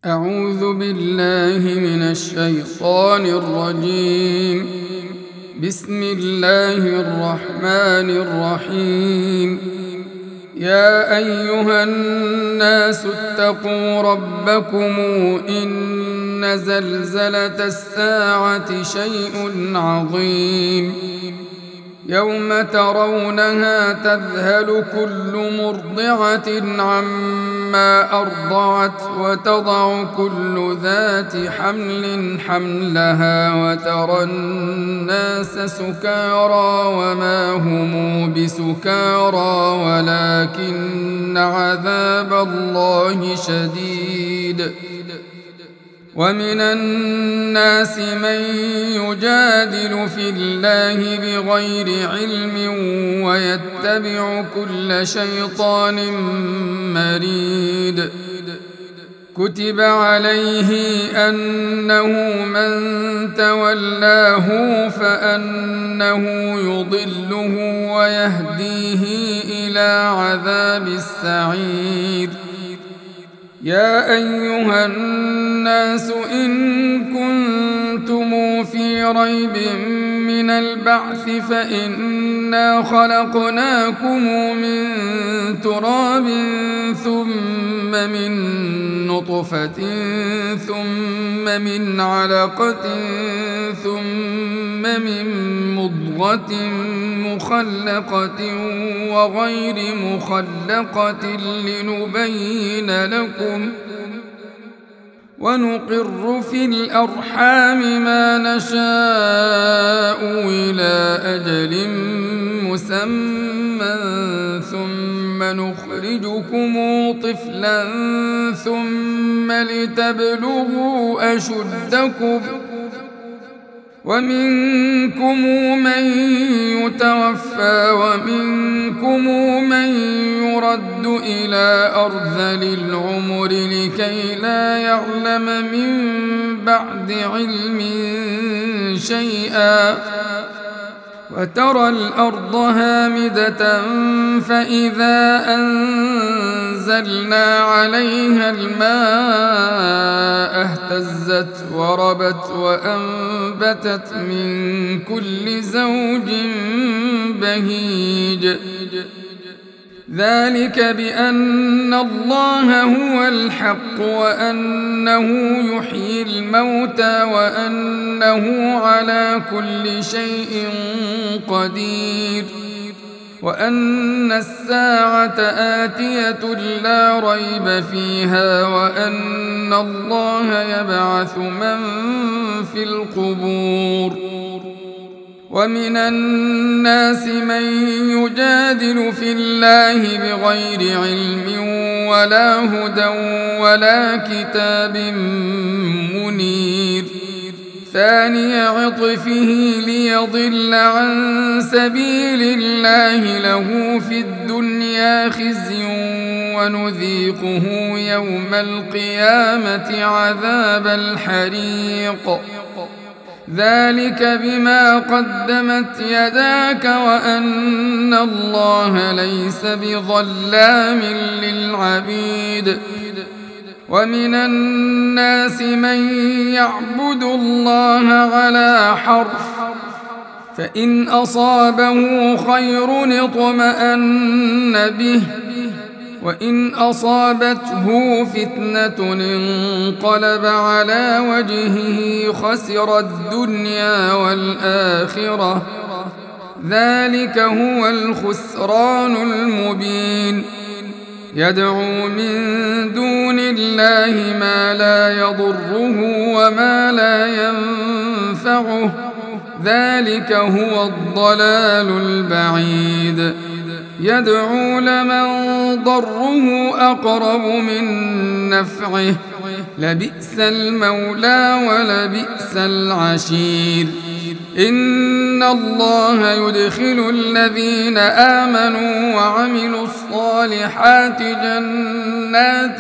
أعوذ بالله من الشيطان الرجيم. بسم الله الرحمن الرحيم. يا أيها الناس اتقوا ربكم إن زلزلة الساعة شيء عظيم. يوم ترونها تذهل كل مرضعة عما أرضعت وتضع كل ذات حمل حملها وترى الناس سكارى وما هم بسكارى ولكن عذاب الله شديد. ومن الناس من يجادل في الله بغير علم ويتبع كل شيطان مريد. كتب عليه أنه من تولاه فأنه يضله ويهديه إلى عذاب السعير. يا أيها الناس إن كنتم في ريب من البعث فإنا خلقناكم من تراب ثم من نطفة ثم من علقة ثم من مضغة مخلقة وغير مخلقة لنبين لكم ونقر في الأرحام ما نشاء إلى أجل مسمى ثم نخرجكم طفلا ثم لتبلغوا أشدكم ومنكم من يتوفى ومنكم من يرد إلى أرذل العمر لكي لا يعلم من بعد علم شيئا. وترى الأرض هامدة فإذا أنزلنا عليها الماء اهتزت وربت وأنبتت من كل زوج بهيج. ذلك بأن الله هو الحق وأنه يحيي الموتى وأنه على كل شيء قدير وأن الساعة آتية لا ريب فيها وأن الله يبعث من في القبور. ومن الناس من يجادل في الله بغير علم ولا هدى ولا كتاب منير. ثاني عطفه ليضل عن سبيل الله له في الدنيا خزي ونذيقه يوم القيامة عذاب الحريق. ذلك بما قدمت يداك وأن الله ليس بظلام للعبيد. ومن الناس من يعبد الله على حرف فإن أصابه خير اطمأن به وإن أصابته فتنة انقلب على وجهه خسر الدنيا والآخرة. ذلك هو الخسران المبين. يدعو من دون الله ما لا يضره وما لا ينفعه. ذلك هو الضلال البعيد. يدعو لمن ضره أقرب من نفعه لبئس المولى ولبئس العشير. إن الله يدخل الذين آمنوا وعملوا الصالحات جنات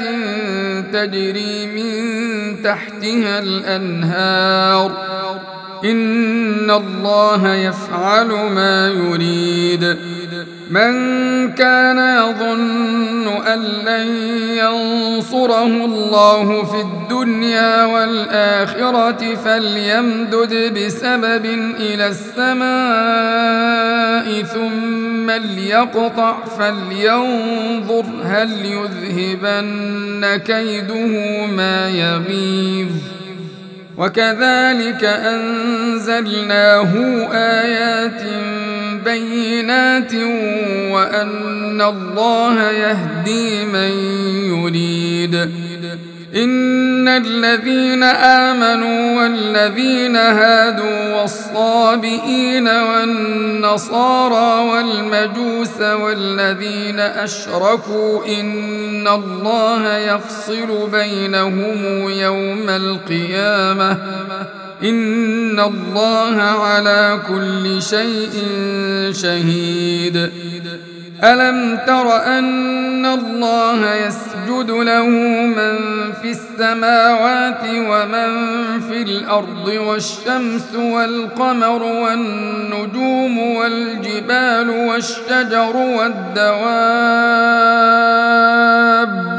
تجري من تحتها الأنهار. إن الله يفعل ما يريد. من كان يظن أن لن ينصره الله في الدنيا والآخرة فليمدد بسبب إلى السماء ثم ليقطع فلينظر هل يذهبن كيده ما يغيظ وكذلك أنزلناه آيات بينات وأن الله يهدي من يريد إن الذين آمنوا والذين هادوا والصابئين والنصارى والمجوس والذين أشركوا إن الله يفصل بينهم يوم القيامة إن الله على كل شيء شهيد ألم تر أن الله يسجد له من في السماوات ومن في الأرض والشمس والقمر والنجوم والجبال والشجر والدواب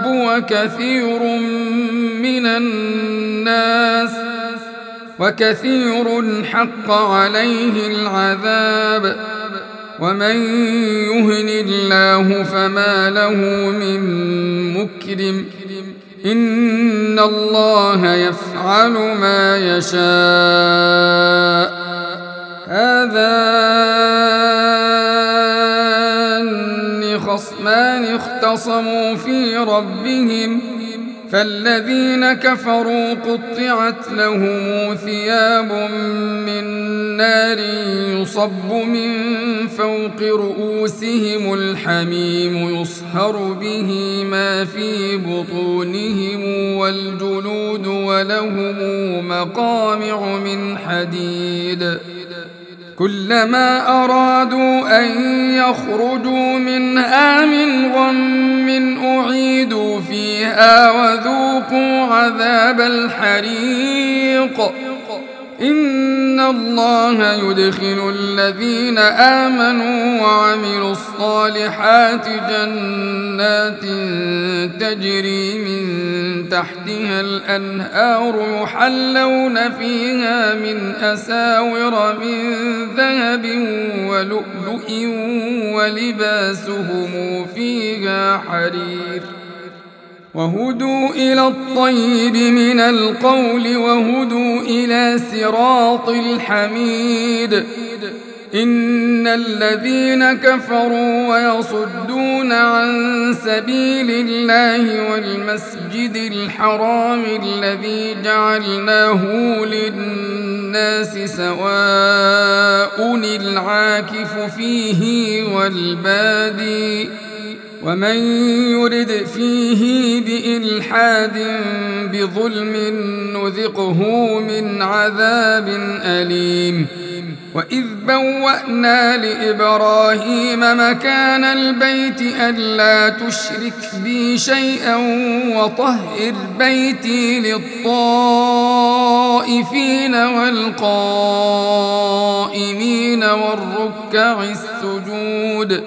وكثير حق عليه العذاب ومن يهن الله فما له من مكرم إن الله يفعل ما يشاء هذان خصمان اختصموا في ربهم فالذين كفروا قطعت لهم ثياب من نار يصب من فوق رؤوسهم الحميم يصهر به ما في بطونهم والجلود ولهم مقامع من حديد كلما أرادوا أن يخرجوا منها من غم أعيدوا فيها وذوقوا عذاب الحريق إن الله يدخل الذين آمنوا وعملوا الصالحات جنات تجري من تحتها الأنهار يحلون فيها من أساور من ذهب ولؤلؤ ولباسهم فيها حرير وهدوا إلى الطيب من القول وهدوا إلى صراط الحميد إن الذين كفروا ويصدون عن سبيل الله والمسجد الحرام الذي جعلناه للناس سواء العاكف فيه والبادي ومن يرد فيه بإلحاد بظلم نذقه من عذاب أليم وإذ بوأنا لإبراهيم مكان البيت ألا تشرك بي شيئا وطهر بيتي للطائفين والقائمين والركع السجود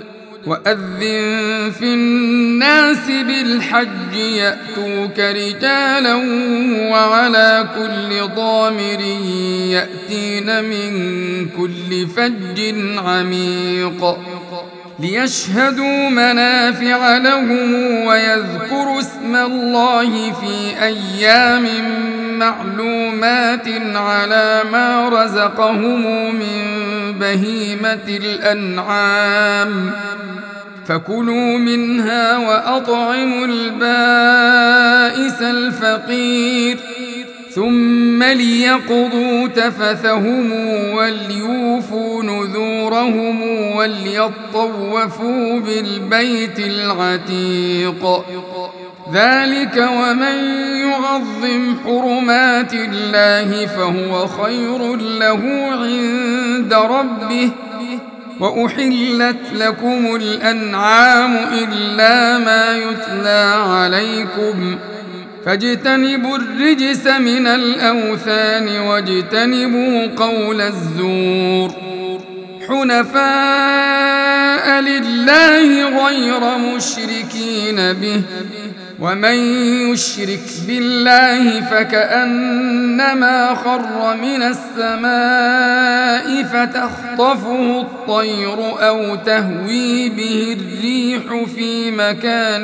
وأذن في الناس بالحج يأتوك رجالا وعلى كل ضامر يأتين من كل فج عميق ليشهدوا منافع لهم ويذكروا اسم الله في أيام معلومات على ما رزقهم من بهيمة الأنعام فكلوا منها وأطعموا البائس الفقير ثم ليقضوا تفثهم وليوفوا نذورهم وليطوفوا بالبيت العتيق ذلك ومن يعظم حرمات الله فهو خير له عند ربه وأحلت لكم الأنعام إلا ما يتلى عليكم فاجتنبوا الرجس من الأوثان واجتنبوا قول الزور حنفاء لله غير مشركين به ومن يشرك بالله فكأنما خر من السماء فتخطفه الطير أو تهوي به الريح في مكان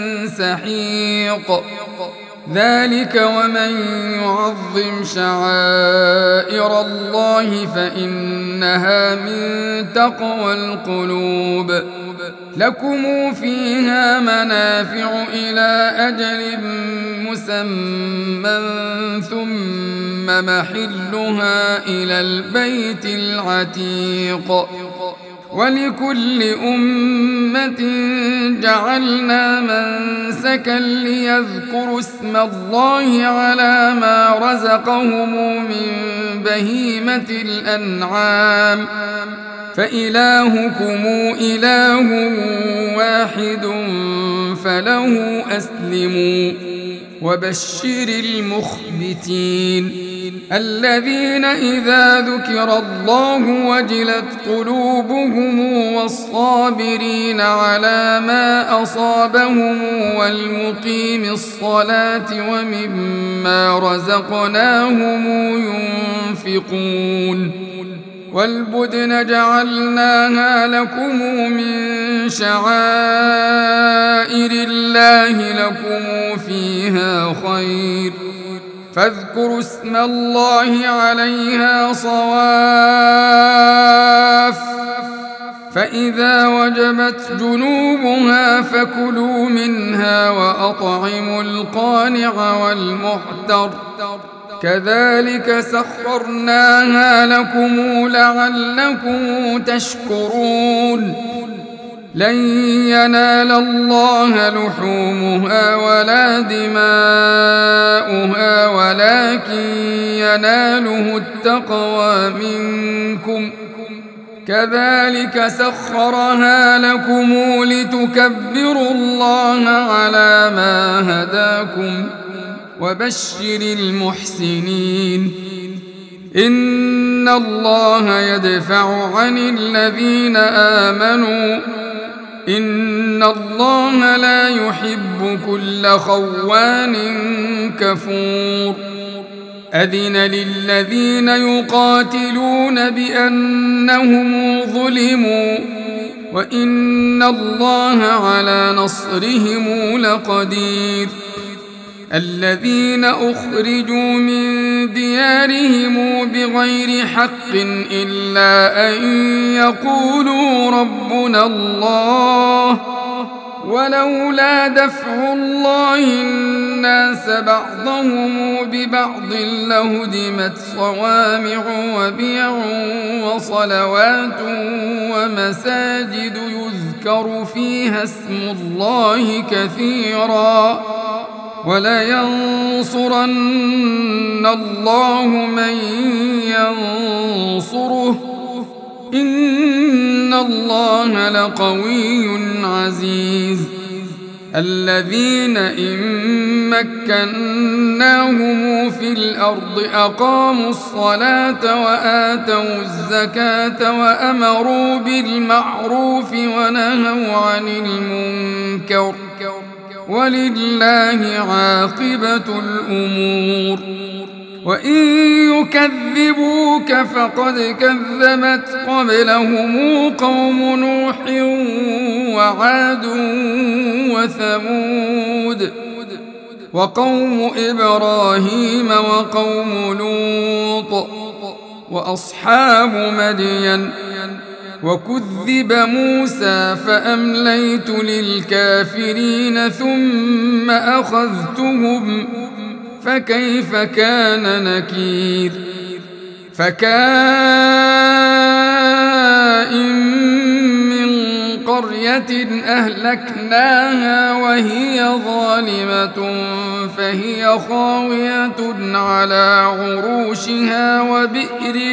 سحيق ذلك ومن يعظم شعائر الله فإنها من تقوى القلوب لكم فيها منافع إلى أجل مسمى ثم محلها إلى البيت العتيق ولكل أمة جعلنا منسكا ليذكروا اسم الله على ما رزقهم من بهيمة الأنعام فإلهكم إله واحد فله أسلموا وبشر المخبتين الذين إذا ذكر الله وجلت قلوبهم والصابرين على ما أصابهم والمقيم الصلاة ومما رزقناهم ينفقون والبدن جعلناها لكم من شعائر الله لكم فيها خير فاذكروا اسم الله عليها صواف فإذا وجبت جنوبها فكلوا منها وأطعموا القانع والمعتر كذلك سخرناها لكم لعلكم تشكرون لن ينال الله لحومها ولا دماؤها ولكن يناله التقوى منكم كذلك سخرها لكم لتكبروا الله على ما هداكم وبشر المحسنين إن الله يدفع عن الذين آمنوا إن الله لا يحب كل خوان كفور أذن للذين يقاتلون بأنهم ظلموا وإن الله على نصرهم لقدير الذين أخرجوا من ديارهم بغير حق إلا أن يقولوا ربنا الله ولولا دفع الله الناس بعضهم ببعض لهدمت صوامع وبيع وصلوات ومساجد يذكر فيها اسم الله كثيرا ولينصرن الله من ينصره إن الله لقوي عزيز الذين إن مكناهم في الأرض أقاموا الصلاة وآتوا الزكاة وأمروا بالمعروف ونهوا عن المنكر ولله عاقبة الأمور وإن يكذبوك فقد كذبت قبلهم قوم نوح وعاد وثمود وقوم إبراهيم وقوم لوط وأصحاب مدين وكذب موسى فأمليت للكافرين ثم أخذتهم فكيف كان نكير فكائن من قرية أهلكناها وهي ظالمة فهي خاوية على عروشها وبئر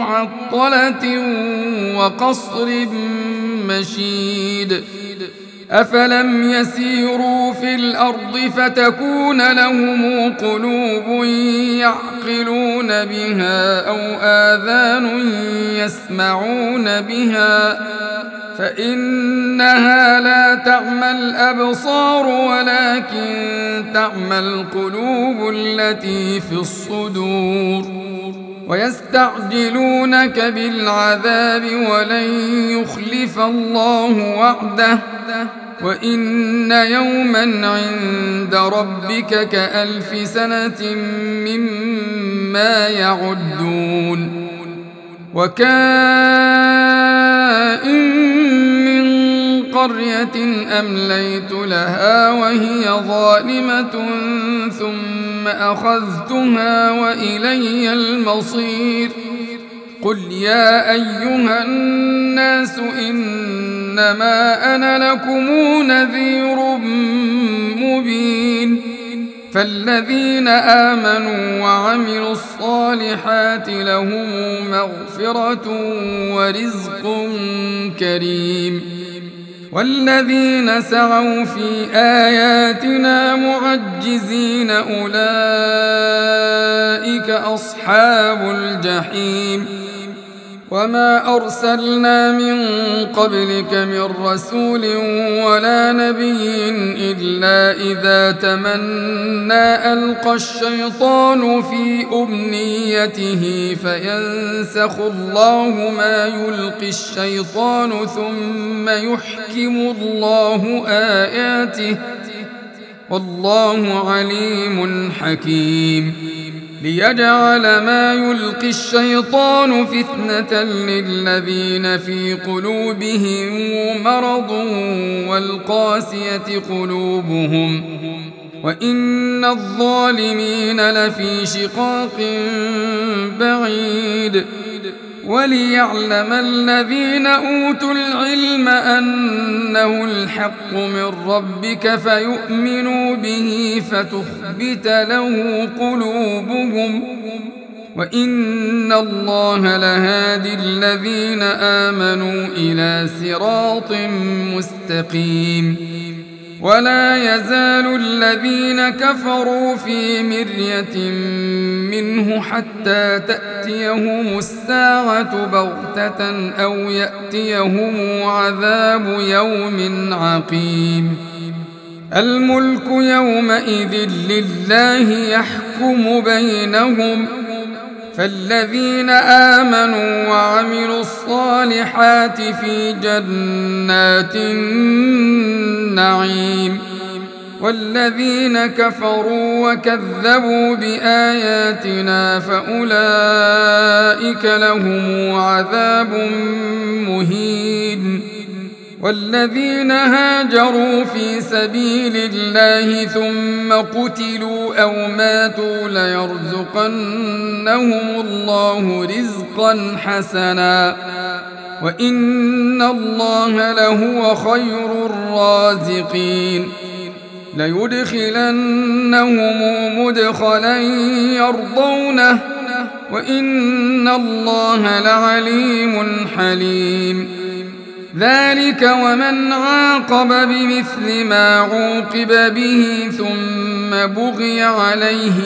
معطلة وقصر مشيد أفلم يسيروا في الأرض فتكون لهم قلوب يعقلون بها أو آذان يسمعون بها فإنها لا تعمى الأبصار ولكن تعمى القلوب التي في الصدور ويستعجلونك بالعذاب ولن يخلف الله وعده وإن يوما عند ربك كألف سنة مما يعدون وكائن من قرية أمليت لها وهي ظالمة ثم أخذتها وإلي المصير قل يا أيها الناس إنما أنا لكم نذير مبين فالذين آمنوا وعملوا الصالحات لهم مغفرة ورزق كريم والذين سعوا في آياتنا معجزين أولئك أصحاب الجحيم وما أرسلنا من قبلك من رسول ولا نبي إلا إذا تمنى ألقى الشيطان في أمنيته فينسخ الله ما يلقي الشيطان ثم يحكم الله آياته والله عليم حكيم ليجعل ما يلقي الشيطان فتنة للذين في قلوبهم مرض والقاسية قلوبهم وإن الظالمين لفي شقاق بعيد وليعلم الذين أوتوا العلم أنه الحق من ربك فيؤمنوا به فتخبت له قلوبهم وإن الله لهادي الذين آمنوا إلى صراط مستقيم ولا يزال الذين كفروا في مرية منه حتى تأتيهم الساعة بغتة أو يأتيهم عذاب يوم عقيم الملك يومئذ لله يحكم بينهم فالذين آمنوا وعملوا الصالحات في جنات النعيم والذين كفروا وكذبوا بآياتنا فأولئك لهم عذاب مهين والذين هاجروا في سبيل الله ثم قتلوا أو ماتوا ليرزقنهم الله رزقا حسنا وإن الله لهو خير الرازقين ليدخلنهم مدخلا يرضونه وإن الله لعليم حليم ذلك ومن عاقب بمثل ما عوقب به ثم بغي عليه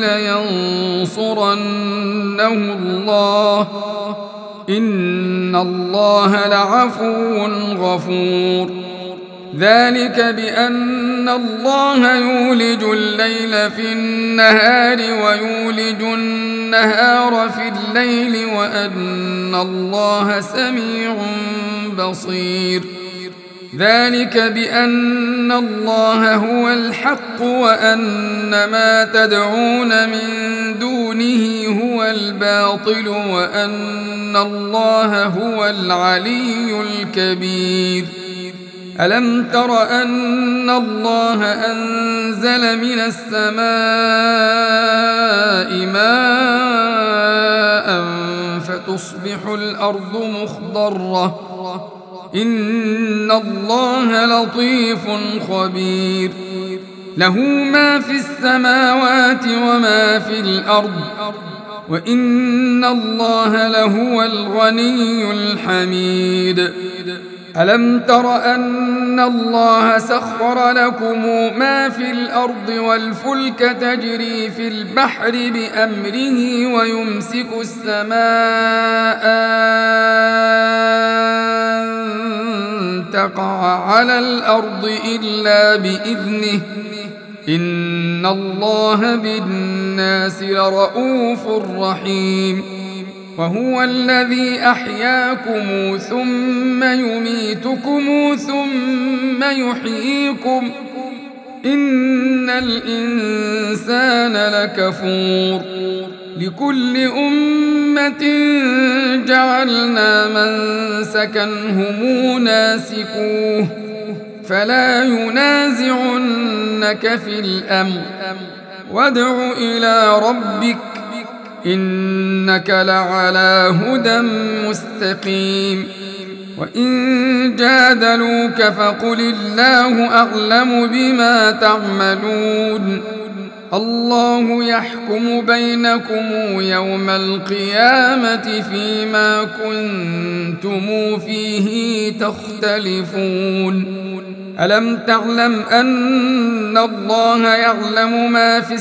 لينصرنه الله إن الله لعفو غفور ذلك بأن الله يولج الليل في النهار ويولج النهار في الليل وأن الله سميع بصير ذلك بأن الله هو الحق وأن ما تدعون من دونه هو الباطل وأن الله هو العلي الكبير ألم تر أن الله أنزل من السماء ماء فتصبح الأرض مخضرة إن الله لطيف خبير له ما في السماوات وما في الأرض وإن الله لهو الغني الحميد ألم تر أن الله سخر لكم ما في الأرض والفلك تجري في البحر بأمره ويمسك السماء أن تقع على الأرض إلا بإذنه إن الله بالناس لرؤوف رحيم وهو الذي أحياكم ثم يميتكم ثم يحييكم إن الإنسان لكفور لكل أمة جعلنا منسكا هم ناسكوه فلا ينازعنك في الأمر وادع إلى ربك إنك لعلى هدى مستقيم وإن جادلوك فقل الله أعلم بما تعملون الله يحكم بينكم يوم القيامة فيما كنتم فيه تختلفون ألم تعلم أن الله يعلم ما في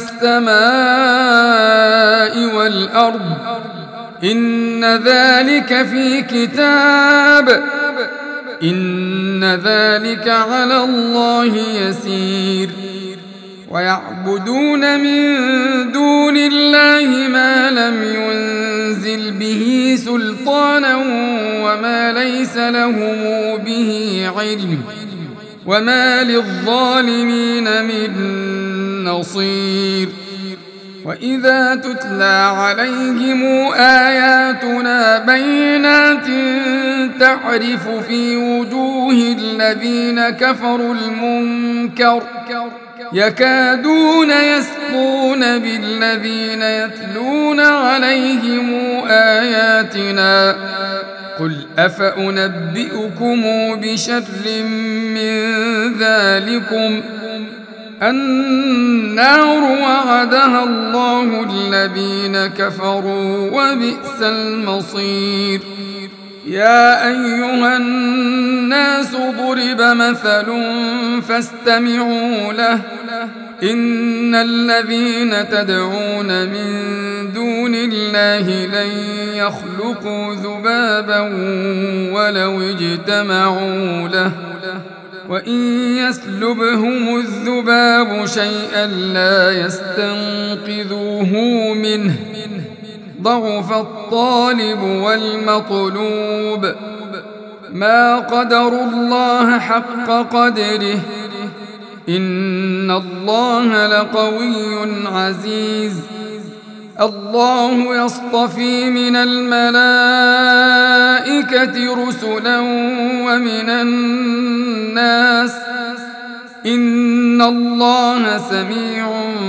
السماء والأرض إن ذلك في كتاب إن ذلك على الله يسير ويعبدون من دون الله ما لم ينزل به سلطانا وما ليس لهم به علم وما للظالمين من نصير وإذا تتلى عليهم آياتنا بينات تعرف في وجوه الذين كفروا المنكر يكادون يسطون بالذين يتلون عليهم آياتنا قل أفأنبئكم بشر من ذلكم النار وعدها الله الذين كفروا وبئس المصير يا أيها الناس ضرب مثل فاستمعوا له إن الذين تدعون من دون الله لن يخلقوا ذبابا ولو اجتمعوا له وإن يسلبهم الذباب شيئا لا يستنقذوه منه ضعف الطالب والمطلوب ما قدروا الله حق قدره إن الله لقوي عزيز الله يصطفي من الملائكة رسلا ومن الناس إن الله سميع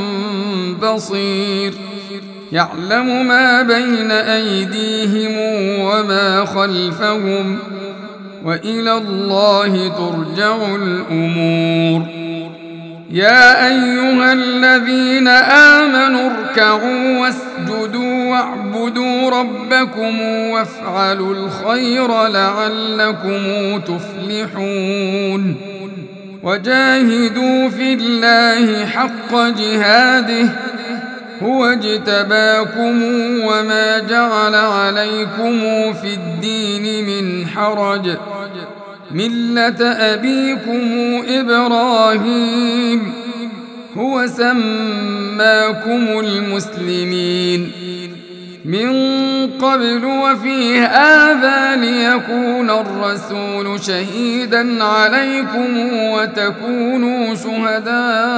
بصير يعلم ما بين أيديهم وما خلفهم وإلى الله ترجع الأمور يا أيها الذين آمنوا اركعوا واسجدوا واعبدوا ربكم وافعلوا الخير لعلكم تفلحون وجاهدوا في الله حق جهاده هو اجتباكم وما جعل عليكم في الدين من حرج ملة أبيكم إبراهيم هو سماكم المسلمين من قبل وفي هذا ليكون الرسول شهيدا عليكم وتكونوا شهداء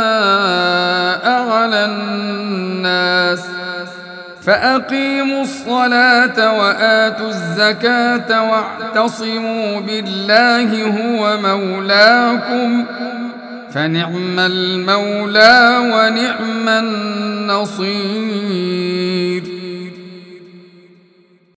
على الناس فأقيموا الصلاة وآتوا الزكاة واعتصموا بالله هو مولاكم فنعم المولى ونعم النصير